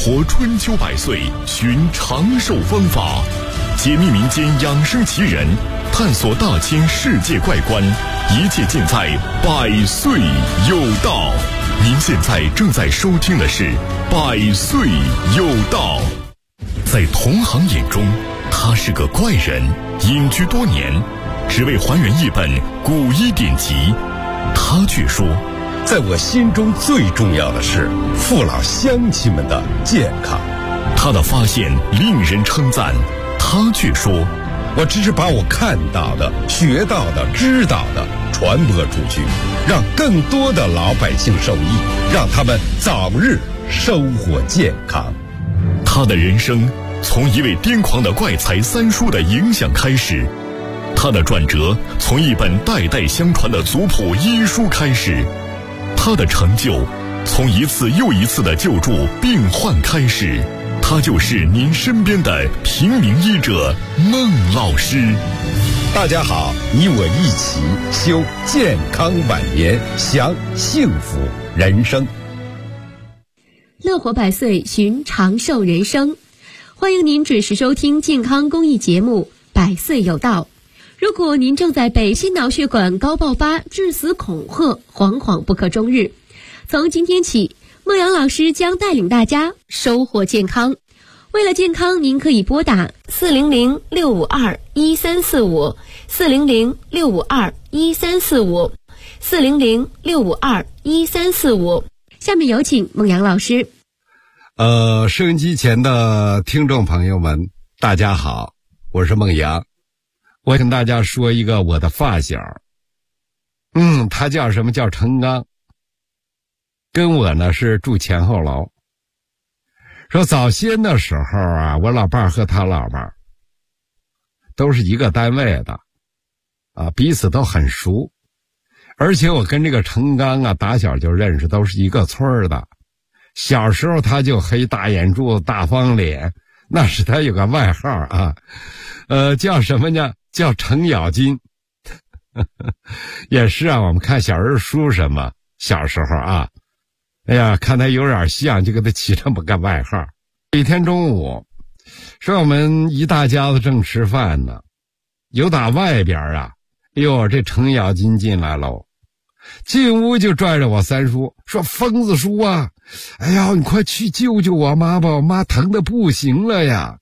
活春秋百岁，寻长寿方法，解密民间养生奇人，探索大千世界怪观，一切尽在百岁有道。您现在正在收听的是百岁有道。在同行眼中，他是个怪人，隐居多年，只为还原一本古医典籍。他却说， 在我心中最重要的是父老乡亲们的健康。 他的发现令人称赞，他却说， 我只是把我看到的、学到的、知道的传播出去，让更多的老百姓受益，让他们早日收获健康。 他的人生从一位癫狂的怪才三叔的影响开始，他的转折从一本代代相传的族谱医书开始，他的成就从一次又一次的救助病患开始。他就是您身边的平民医者孟老师。 大家好，你我一起修健康晚年，享幸福人生。 乐活百岁，寻长寿人生。欢迎您准时收听健康公益节目《百岁有道》。如果您正在被心脑血管高爆发、致死恐吓，惶惶不可终日，从今天起，孟阳老师将带领大家收获健康。为了健康，您可以拨打400-652-1345 400-652-1345 400-652-1345。下面有请孟阳老师。 收音机前的听众朋友们，大家好，我是孟阳。我跟大家说一个我的发小，他叫什么？叫程刚，跟我呢是住前后楼。说早先的时候啊，我老伴和他老伴都是一个单位的彼此都很熟，而且我跟这个程刚啊打小就认识，都是一个村的。小时候他就黑大眼珠子大方脸，那是他有个外号啊，叫什么呢？叫程咬金。也是啊，我们看小人书什么，小时候啊，哎呀，看他有点像，就给他起这么个外号。一天中午，说我们一大家子正吃饭呢，有打外边啊，这程咬金进来喽，进屋就拽着我三叔说：“疯子叔啊，哎呀，你快去救救我妈吧，我妈疼得不行了呀。”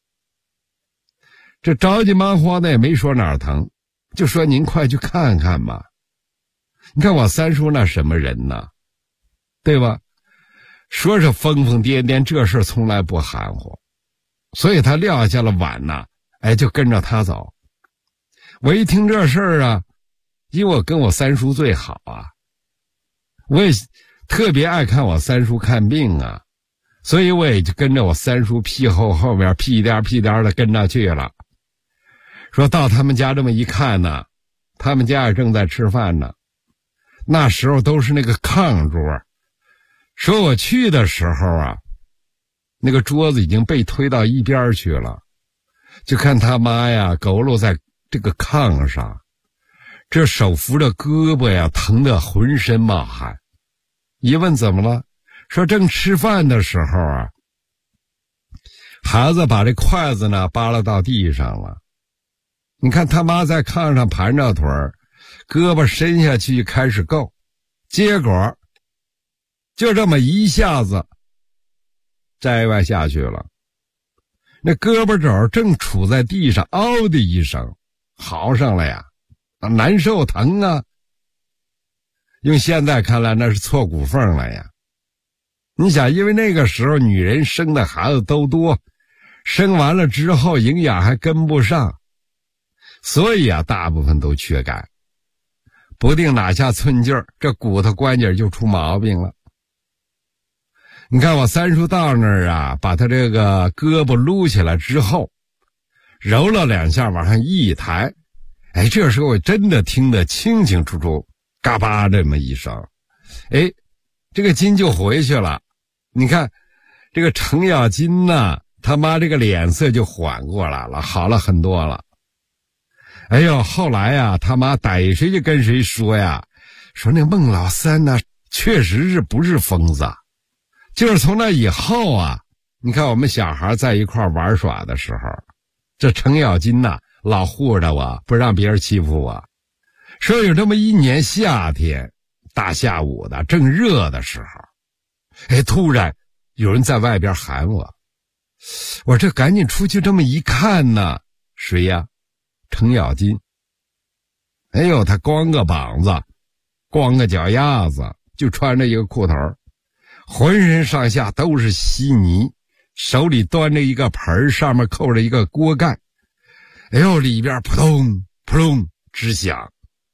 这着急忙慌的也没说哪儿疼，就说：“您快去看看吧。”你看我三叔那什么人呢，对吧？说是疯疯癫癫，这事从来不含糊，所以他撂下了碗呐，就跟着他走。我一听这事儿啊，因为我跟我三叔最好啊，我也特别爱看我三叔看病啊，所以我也就跟着我三叔屁后面屁颠的跟着去了。说到他们家这么一看呢，他们家也正在吃饭呢，那时候都是那个炕桌。说我去的时候啊，那个桌子已经被推到一边去了，就看他妈呀佝偻在这个炕上，这手扶着胳膊呀，疼得浑身冒汗。一问怎么了，说正吃饭的时候啊，孩子把这筷子呢扒拉到地上了。你看他妈在炕上盘着腿儿，胳膊伸下去开始够，结果就这么一下子摘歪下去了，那胳膊肘正杵在地上，嗷的一声嚎上了呀，难受疼啊。用现在看来那是挫骨缝了呀。你想，因为那个时候女人生的孩子都多，生完了之后营养还跟不上，所以啊大部分都缺钙，不定哪下寸劲儿，这骨头关节就出毛病了。你看我三叔到那儿啊，把他这个胳膊撸起来之后，揉了两下往上一抬，这时候我真的听得清清楚楚，嘎巴这么一声，这个筋就回去了。你看这个程咬金呢，他妈这个脸色就缓过来了，好了很多了。后来呀，他妈逮谁就跟谁说呀，说那孟老三呢，确实是不是疯子，就是从那以后啊， 你看我们小孩在一块玩耍的时候，这程咬金呐，老护着我，不让别人欺负我。说有这么一年夏天，大下午的正热的时候，突然有人在外边喊我，我这赶紧出去这么一看呢，谁呀？程咬金。哎呦，他光个膀子，光个脚丫子，就穿着一个裤头，浑身上下都是稀泥，手里端着一个盆，上面扣着一个锅盖。哎呦，里边扑通扑通直响。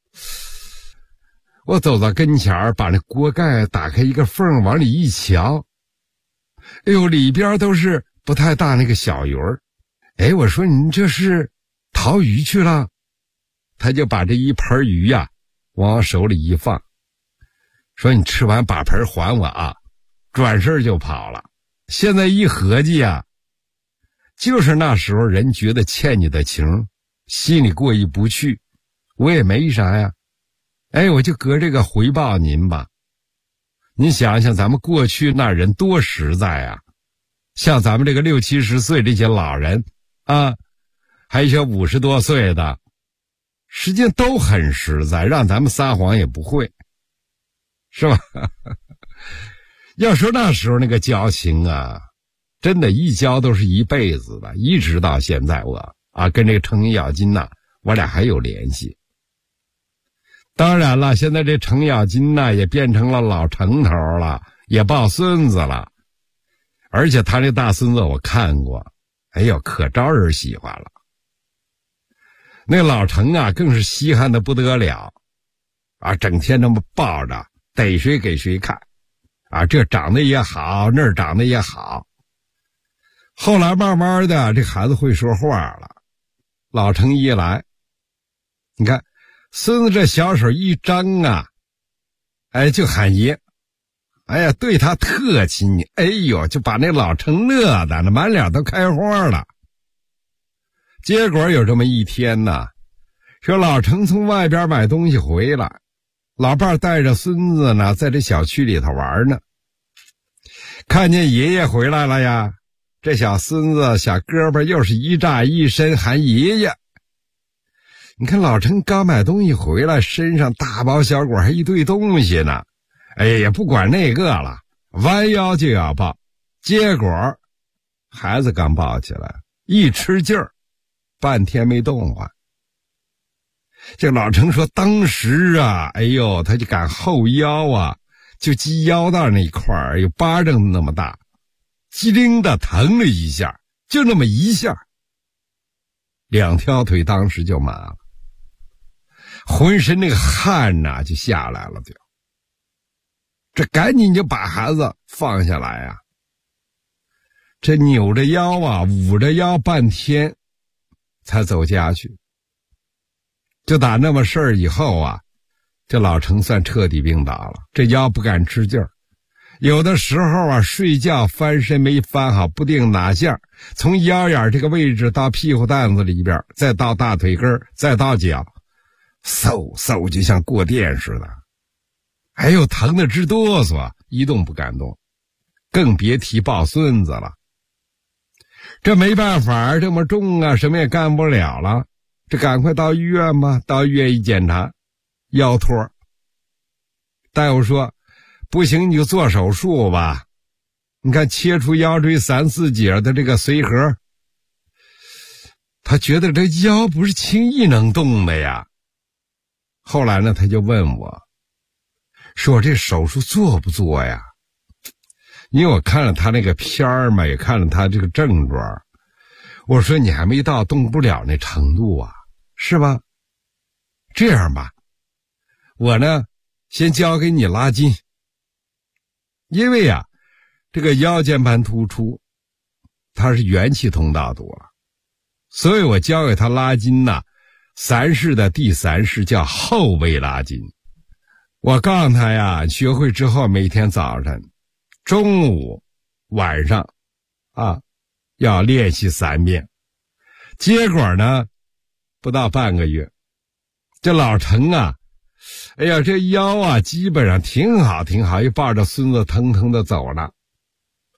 我走到跟前，把那锅盖打开一个缝，往里一瞧，哎呦，里边都是不太大那个小鱼儿。我说你这是淘鱼去了？他就把这一盆鱼呀往我手里一放，说你吃完把盆还我啊，转身就跑了。现在一合计啊，就是那时候人觉得欠你的情，心里过意不去，我也没啥呀。我就搁这个回报您吧。您想想咱们过去那人多实在啊，像咱们这个60、70岁这些老人啊，还有一些50多岁的，实际上都很实在，让咱们撒谎也不会，是吧？要说那时候那个交情啊，真的一交都是一辈子的，一直到现在我跟这个程咬金呐，我俩还有联系。当然了，现在这程咬金呐也变成了老程头了，也抱孙子了，而且他那大孙子我看过，哎呦，可招人喜欢了。那老程啊更是稀罕的不得了整天这么抱着，逮谁给谁看这长得也好，那儿长得也好。后来慢慢的这孩子会说话了，老程一来，你看孙子这小手一张啊，就喊爷，对他特亲昵，就把那老程乐的满脸都开花了。结果有这么一天呢，说老程从外边买东西回来，老伴带着孙子呢在这小区里头玩呢，看见爷爷回来了呀，这小孙子小胳膊又是一炸一伸喊爷爷。你看老程刚买东西回来，身上大包小裹还一堆东西呢，也不管那个了，弯腰就要抱。结果孩子刚抱起来，一吃劲儿，半天没动换。这老程说当时啊，他就赶后腰啊，就系腰带那一块儿有巴掌那么大，机灵的疼了一下，就那么一下，两条腿当时就麻了，浑身那个汗呐就下来了，这赶紧就把孩子放下来啊，这扭着腰啊，捂着腰半天才走家去。就打那么事儿以后啊，这老程算彻底病倒了，这腰不敢吃劲儿，有的时候啊睡觉翻身没翻好，不定哪下，从腰眼这个位置到屁股蛋子里边，再到大腿根，再到脚，嗖嗖就像过电似的，疼得直哆嗦，一动不敢动，更别提抱孙子了。这没办法，这么重啊，什么也干不了了，这赶快到医院吧。到医院一检查，腰托。大夫说不行你就做手术吧，你看切除腰椎3、4节的这个髓核。他觉得这腰不是轻易能动的呀。后来呢他就问我说这手术做不做呀？因为我看了他那个片儿嘛，也看了他这个症状，我说你还没到动不了那程度啊，是吧？这样吧，我呢先交给你拉筋，因为啊这个腰间盘突出它是元气通道堵了，所以我教给他拉筋呢，3式的第3式叫后位拉筋。我告诉他呀，学会之后每天早晨、中午、晚上要练习3遍。结果呢不到半个月，这老程啊，这腰啊基本上挺好，一抱着孙子腾腾的走了。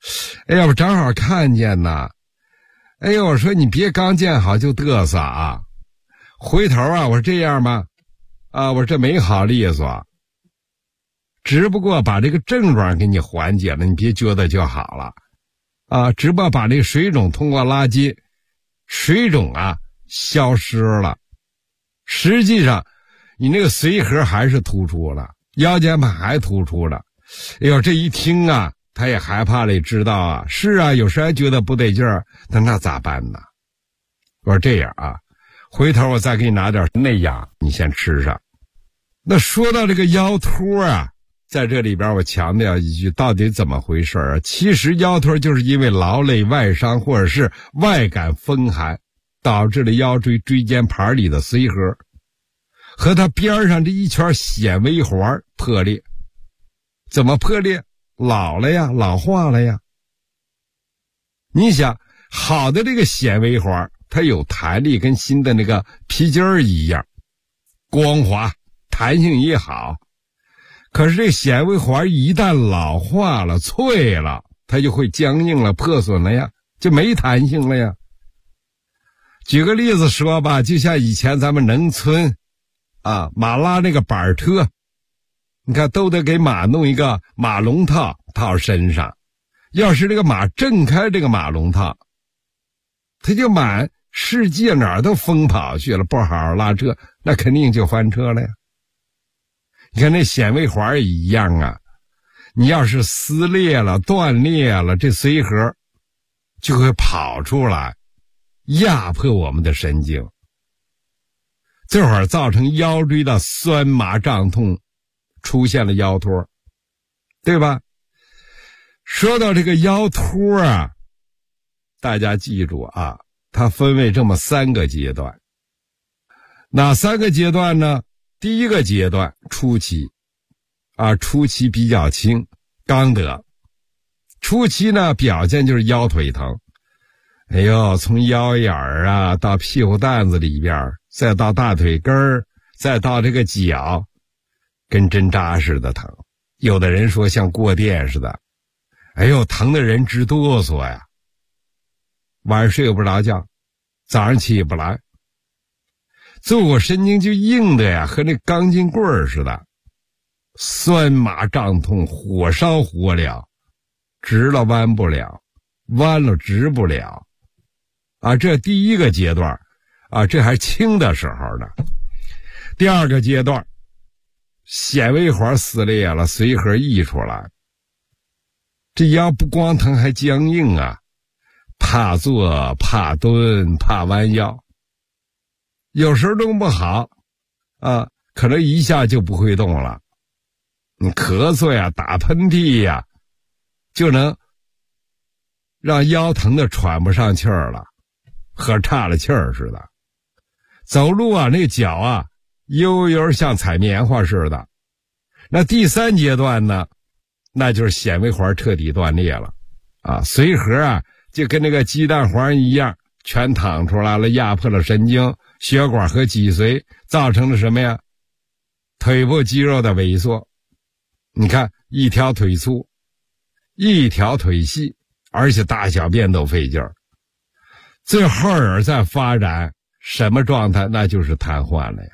哎呀，我正好看见呐。哎呦，我说你别刚见好就嘚瑟啊。回头啊，我说这样吗？啊，我说这没好利索。只不过把这个症状给你缓解了，你别觉得就好了。啊，只不过把这个水肿通过拉筋，水肿啊消失了。实际上你那个髓核还是突出了，腰间盘还突出了。哎呦，这一听啊，他也害怕了，也知道啊，是啊，有时还觉得不对劲儿，那咋办呢？我说这样啊，回头我再给你拿点内养，你先吃上。那说到这个腰托啊，在这里边我强调一句，到底怎么回事啊？其实腰托就是因为劳累、外伤或者是外感风寒，导致了腰椎椎间盘里的髓核和它边上这一圈纤维环破裂。怎么破裂？老了呀，老化了呀。你想，好的这个纤维环，它有弹力，跟新的那个皮筋儿一样，光滑，弹性也好。可是这纤维环一旦老化了、脆了，它就会僵硬了、破损了呀，就没弹性了呀。举个例子说吧，就像以前咱们农村啊，马拉那个板车，你看都得给马弄一个马笼套套身上，要是这个马挣开这个马笼套，它就满世界哪儿都疯跑去了，不好好拉车，那肯定就翻车了呀。你看那纤维环也一样啊，你要是撕裂了、断裂了，这髓核就会跑出来压迫我们的神经，这会儿造成腰椎的酸麻胀痛，出现了腰托，对吧？说到这个腰托啊，大家记住啊，它分为这么3个阶段。哪3个阶段呢？第一个阶段初期啊，初期比较轻，刚得。初期呢，表现就是腰腿疼，哎呦，从腰眼儿啊到屁股蛋子里边，再到大腿根儿，再到这个脚，跟针扎似的疼。有的人说像过电似的，哎呦，疼的人直哆嗦呀，晚上睡不着觉，早上起不来，坐骨神经就硬的呀，和那钢筋棍儿似的，酸麻胀痛，火烧火燎，直了弯不了，弯了直不了啊。这第一个阶段啊，这还轻的时候呢。第二个阶段，纤维环撕裂了，髓核溢出来，这腰不光疼还僵硬啊，怕坐怕蹲怕弯腰，有时候弄不好啊，可能一下就不会动了。你咳嗽呀打喷嚏呀，就能让腰疼的喘不上气儿了，和岔了气儿似的。走路啊，那脚啊悠悠像踩棉花似的。那第3阶段呢，那就是纤维环彻底断裂了啊，髓核啊就跟那个鸡蛋黄一样，全淌出来了，压迫了神经、血管和脊髓，造成了什么呀？腿部肌肉的萎缩。你看，一条腿粗，一条腿细，而且大小便都费劲儿。最后再发展什么状态？那就是瘫痪了呀。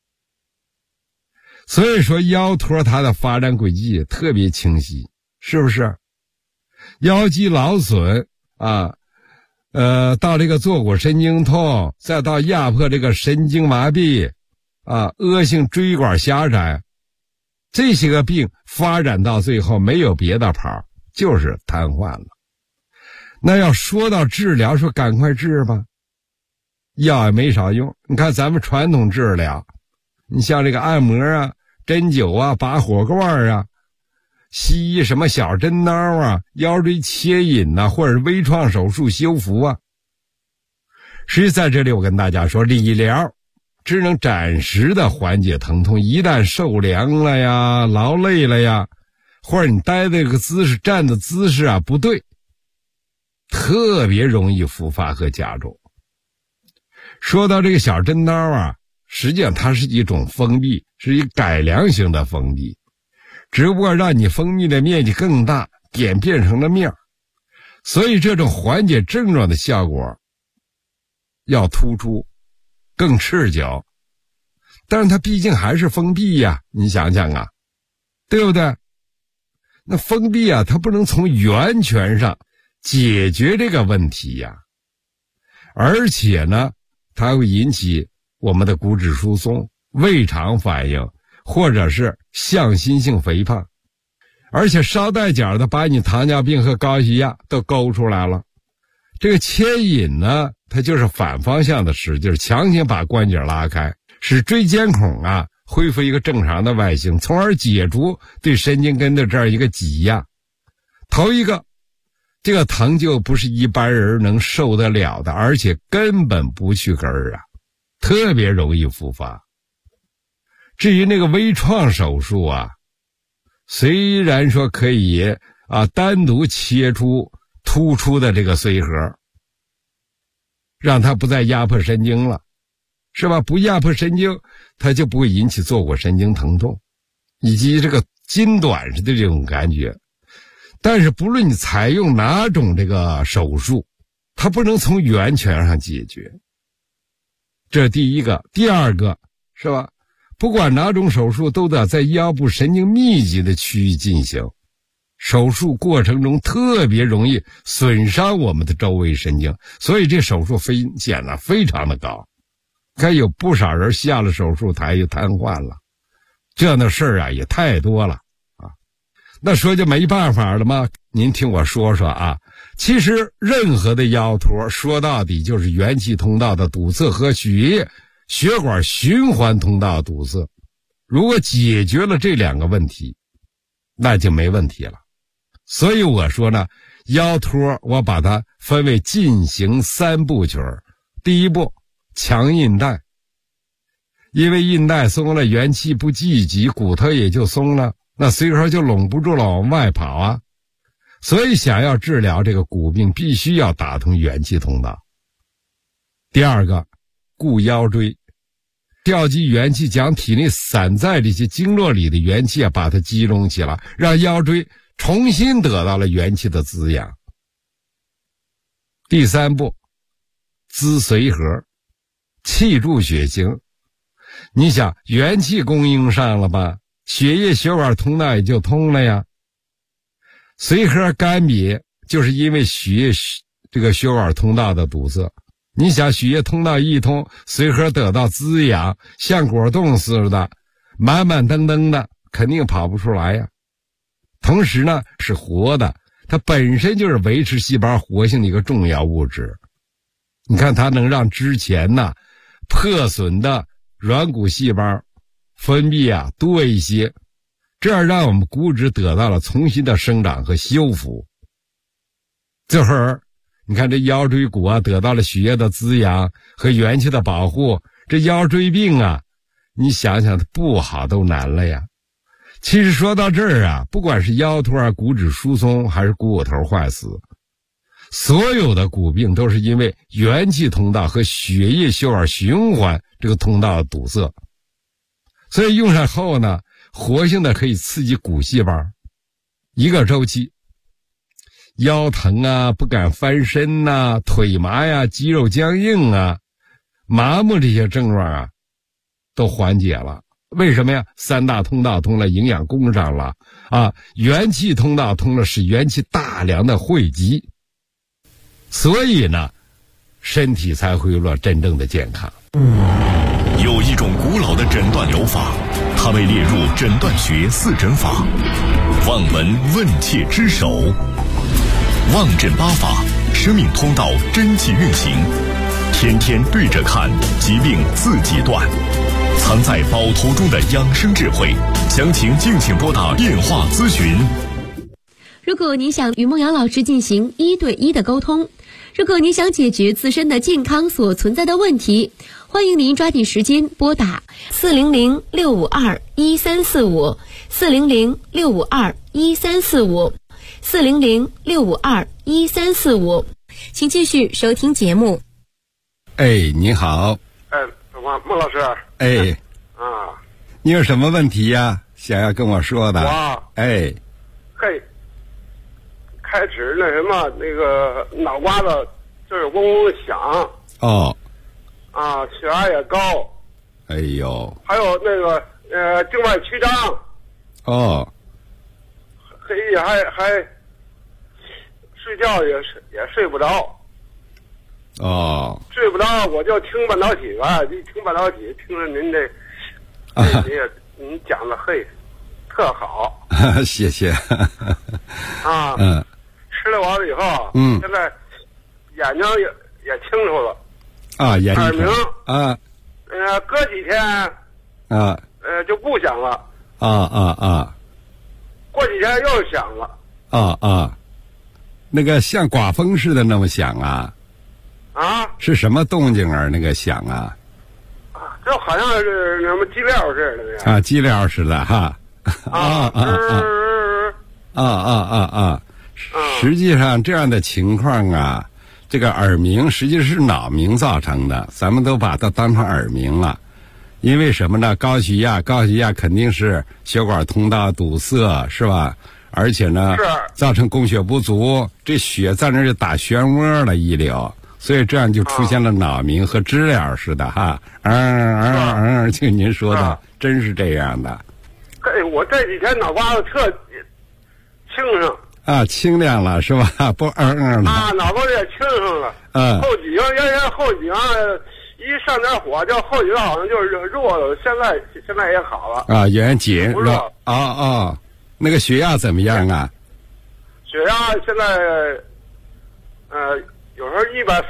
所以说腰托它的发展轨迹特别清晰，是不是？腰肌劳损啊，到这个坐骨神经痛，再到压迫这个神经麻痹啊，恶性椎管狭窄，这些个病发展到最后没有别的跑，就是瘫痪了。那要说到治疗，说赶快治吧，药也没少用。你看咱们传统治疗，你像这个按摩啊、针灸啊、拔火罐啊，西医什么小针刀啊、腰椎切引啊，或者是微创手术修复啊。实际在这里我跟大家说，理疗只能暂时的缓解疼痛，一旦受凉了呀、劳累了呀，或者你待的这个姿势、站的姿势啊不对，特别容易复发和加重。说到这个小针刀啊，实际上它是一种封闭，是一改良型的封闭，只不过让你封闭的面积更大，点变成了面， 所以这种缓解症状的效果要突出，更持久。但是它毕竟还是封闭呀，你想想啊，对不对？那封闭啊，它不能从源泉上解决这个问题呀，而且呢，它会引起我们的骨质疏松、胃肠反应，或者是向心性肥胖，而且捎带脚的把你糖尿病和高血压都勾出来了。这个牵引呢，它就是反方向的使劲，强行把关节拉开，使椎间孔啊恢复一个正常的外形，从而解除对神经根的这样一个挤压。头一个，这个疼就不是一般人能受得了的，而且根本不去根儿啊，特别容易复发。至于那个微创手术啊，虽然说可以单独切出突出的这个髓核，让它不再压迫神经了，是吧？不压迫神经，它就不会引起坐骨神经疼痛以及这个筋短似的这种感觉。但是不论你采用哪种这个手术，它不能从源泉上解决，这是第一个。第二个，是吧？不管哪种手术都得在腰部神经密集的区域进行，手术过程中特别容易损伤我们的周围神经，所以这手术风险呢非常的高。该有不少人下了手术台就瘫痪了，这样的事儿啊也太多了啊。那说就没办法了吗？您听我说说啊，其实任何的腰托说到底就是元气通道的堵塞和血管循环通道堵塞。如果解决了这两个问题，那就没问题了。所以我说呢，腰托我把它分为进行3部曲。第一步，强韧带，因为韧带松了，元气不聚集，骨头也就松了，那髓核就拢不住了，往外跑啊。所以想要治疗这个骨病，必须要打通元气通道。第二个，固腰椎，调集元气，将体内散在这些经络里的元气啊，把它集中起来，让腰椎重新得到了元气的滋养。第三步，滋髓核，气助血行。你想，元气供应上了吧，血液血管通道也就通了呀。髓核干瘪，就是因为这个血管通道的堵塞。你想，血液通道一通，髓核得到滋养，像果冻似的满满登登的，肯定跑不出来呀。同时呢，是活的，它本身就是维持细胞活性的一个重要物质。你看，它能让之前呢破损的软骨细胞分泌啊多一些，这样让我们骨质得到了重新的生长和修复。这会儿你看，这腰椎骨啊得到了血液的滋养和元气的保护，这腰椎病啊，你想想不好都难了呀。其实说到这儿啊，不管是腰托啊、骨质疏松还是股骨头坏死，所有的骨病都是因为元气通道和血液血管循环这个通道堵塞。所以用上后呢，活性的可以刺激骨细胞，一个周期，腰疼啊、不敢翻身啊、腿麻呀、肌肉僵硬啊、麻木这些症状啊都缓解了。为什么呀？3大通道通了，营养供上了啊，元气通道通了，使元气大量的汇集，所以呢身体才会有了真正的健康。 有一种古老的诊断疗法，它被列入诊断学4诊法，望闻问切之首。望诊8法，生命通道真气运行，天天对着看，疾病自己断。藏在宝图中的养生智慧，详情敬请拨打电话咨询。 如果你想与孟阳老师进行1对1的沟通，如果你想解决自身的健康所存在的问题，欢迎您抓紧时间拨打400-652-1345 400-652-1345 400-652-1345。请继续收听节目。 哎，你好。 孟老师。 哎。你有什么问题呀？想要跟我说的？ 哇。 哎。 嘿， 开始那什么那个脑瓜子就是嗡嗡响。 哦。 啊，血压也高。 哎呦。 还有那个静脉曲张。 哦。 黑夜还睡觉也睡不着。 哦。 睡不着我就听半导体吧，一听半导体，听着您这您讲的嘿，特好。 谢谢。 啊。吃了完了以后，现在眼睛也清楚了。 啊，眼睛。 耳鸣。 啊。 隔几天。 啊。 就不响了。 啊。 过几天又响了。 啊。那个像刮风似的那么响啊？ 啊？ 是什么动静儿？那个响啊？ 就好像是什么鸡料似的。 啊，鸡料似的哈。实际上这样的情况啊，这个耳鸣实际是脑鸣造成的，咱们都把它当成耳鸣了。因为什么呢？高血压肯定是血管通道堵塞，是吧？而且呢，造成供血不足，这血在那儿就打漩涡了一流，所以这样就出现了脑鸣和知了似的哈。就您说的，真是这样的。 我这几天脑瓜子特清醒。 啊，清亮了是吧？不了。 啊，脑瓜子也清醒了。后几个原后几个一上点火，就后几个好像就是弱了，现在也好了。啊， 原紧不热。 那个血压怎么样啊？ 血压现在有时候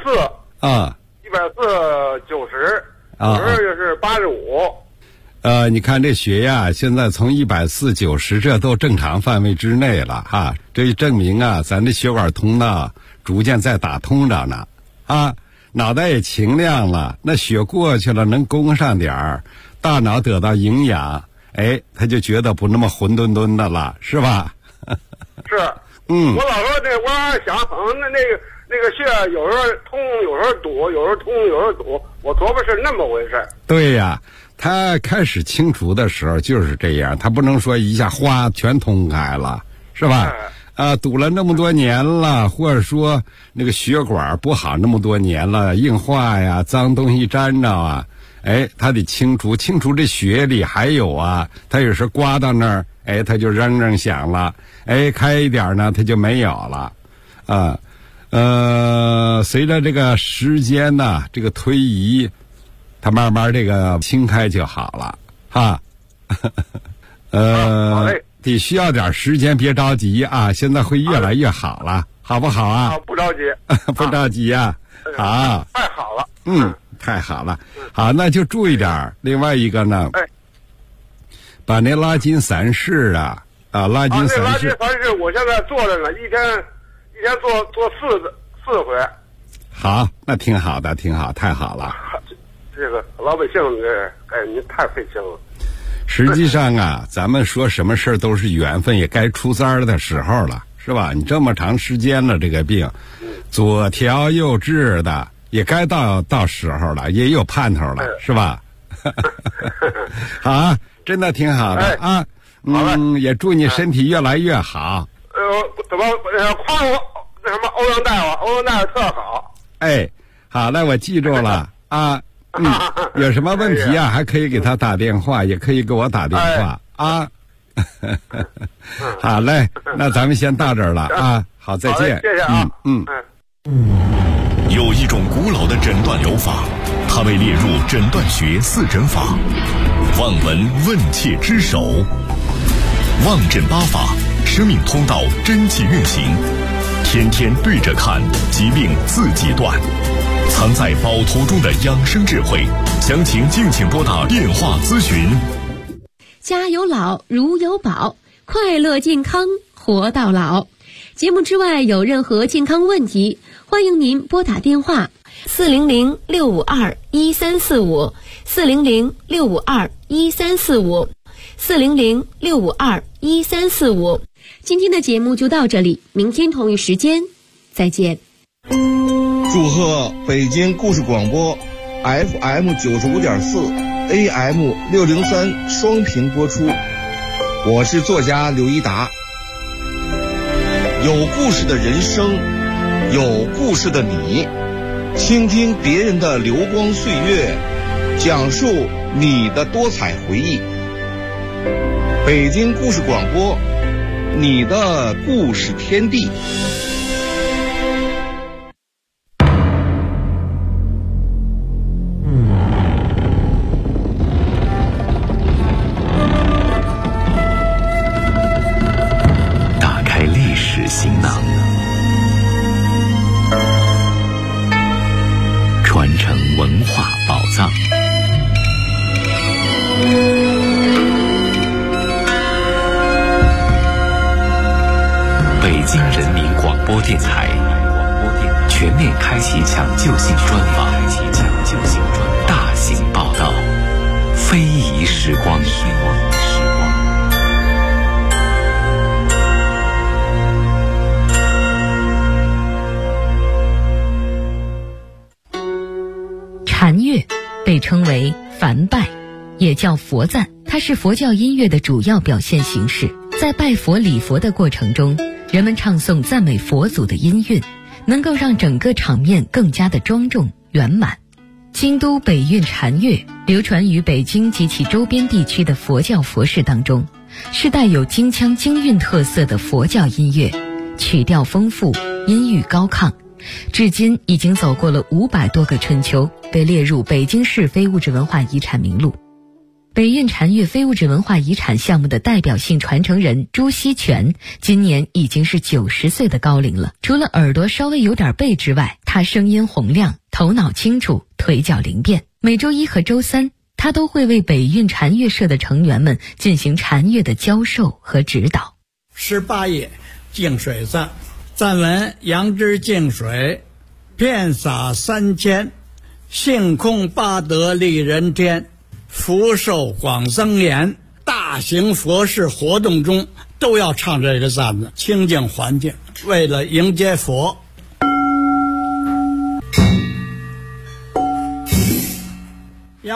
140。140/90，有时候就是85。 你看这血压现在从140/90，这都正常范围之内了哈。这就证明啊，咱这血管通道逐渐在打通着呢。脑袋也清亮了，那血过去了，能供上点儿，大脑得到营养，他就觉得不那么混沌沌的了，是吧？ 是。我老说这我想可能那个血有时候通，有时候堵，有时候通，有时候堵，我琢磨是那么回事。 对呀。他开始清除的时候就是这样，他不能说一下哗全通开了，是吧？堵了那么多年了，或者说那个血管不好那么多年了，硬化呀，脏东西沾着啊，他得清除这血里还有啊，他有时候刮到那儿，他就扔响了，开一点呢，他就没有了，随着这个时间呢，这个推移。他慢慢这个清开就好了，哈，得需要点时间，别着急啊，现在会越来越好了，好不好啊？ 不着急， 不着急呀，好， 太好了， 太好了，好，那就注意点。另外一个呢，把那拉筋散式拉筋散式， 我现在做着呢，一天做4回。 好，那挺好的，挺好，太好了。 这个老百姓您太费心了。 实际上啊，咱们说什么事儿都是缘分，也该出灾的时候了，是吧？你这么长时间了，这个病，左调右治的，也该到时候了，也有盼头了，是吧？好啊，真的挺好的啊。也祝你身体越来越好。 怎么夸我那什么欧阳大夫特好。 好嘞，我记住了啊。有什么问题啊？还可以给他打电话，也可以给我打电话啊。好嘞，那咱们先到这儿了啊。好，再见。 谢谢啊。 有一种古老的诊断疗法，它被列入诊断学四诊法，望闻问切之首。望诊八法，生命通道真气运行，天天对着看，疾病自己断。藏在宝图中的养生智慧，详情敬请拨打电话咨询。 家有老，如有宝，快乐健康活到老。节目之外有任何健康问题，欢迎您拨打电话400-652-1345 400-652-1345 400-652-1345。今天的节目就到这里，明天同一时间再见。 祝贺北京故事广播 FM 95.4 AM 603双频播出，我是作家刘一达。 有故事的人生，有故事的你，倾听别人的流光岁月，讲述你的多彩回忆。北京故事广播，你的故事天地。 打开历史行囊，传承文化宝藏。北京人民广播电台全面开启抢救性专访，大型报道，非遗时光。 禅乐被称为梵拜，也叫佛赞，它是佛教音乐的主要表现形式。在拜佛礼佛的过程中，人们唱诵赞美佛祖的音韵，能够让整个场面更加的庄重圆满。京都北韵禅乐流传于北京及其周边地区的佛教佛事当中，是带有京腔京韵特色的佛教音乐，曲调丰富，音域高亢，至今已经走过了500多个春秋，被列入北京市非物质文化遗产名录。北韵禅乐非物质文化遗产项目的代表性传承人朱锡全今年已经是90岁的高龄了。除了耳朵稍微有点背之外，他声音洪亮，头脑清楚，腿脚灵便。每周一和周三，他都会为北韵禅乐社的成员们进行禅乐的教授和指导。 18页净水赞，赞文：杨枝净水，遍洒3千，性空八德利人天，福寿广增延。大型佛事活动中都要唱这个赞子，清净环境，为了迎接佛。呀！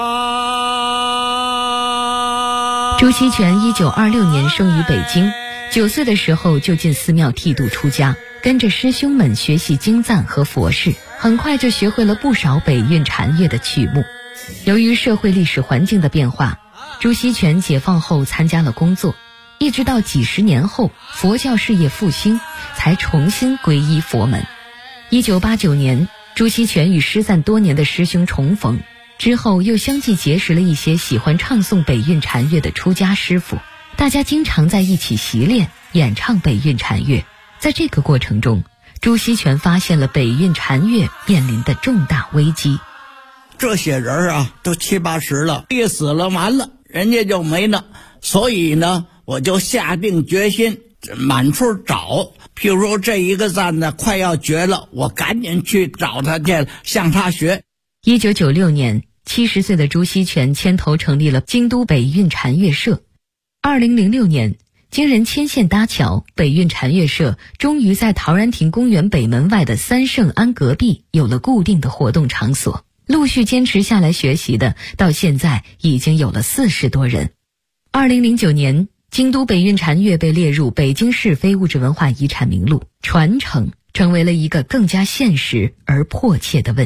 朱锡全1926年生于北京，9岁的时候就进寺庙剃度出家，跟着师兄们学习经赞和佛事，很快就学会了不少北韵禅乐的曲目。由于社会历史环境的变化，朱锡全解放后参加了工作，一直到几十年后佛教事业复兴，才重新皈依佛门。1989年，朱锡全与失散多年的师兄重逢，之后又相继结识了一些喜欢唱诵北韵禅乐的出家师傅，大家经常在一起习练演唱北韵禅乐。在这个过程中，朱锡全发现了北韵禅乐面临的重大危机。 这些人啊，都70、80了，一死了完了，人家就没了。所以呢，我就下定决心满处找。譬如说这一个赞呢快要绝了，我赶紧去找他去，向他学。 1996年，70岁的朱锡全牵头成立了京都北韵禅乐社。2006年，经人牵线搭桥，北韵禅乐社终于在陶然亭公园北门外的三圣庵隔壁有了固定的活动场所。陆续坚持下来学习的，到现在已经有了40多人。2009年，京都北韵禅乐被列入北京市非物质文化遗产名录，传承成为了一个更加现实而迫切的问题。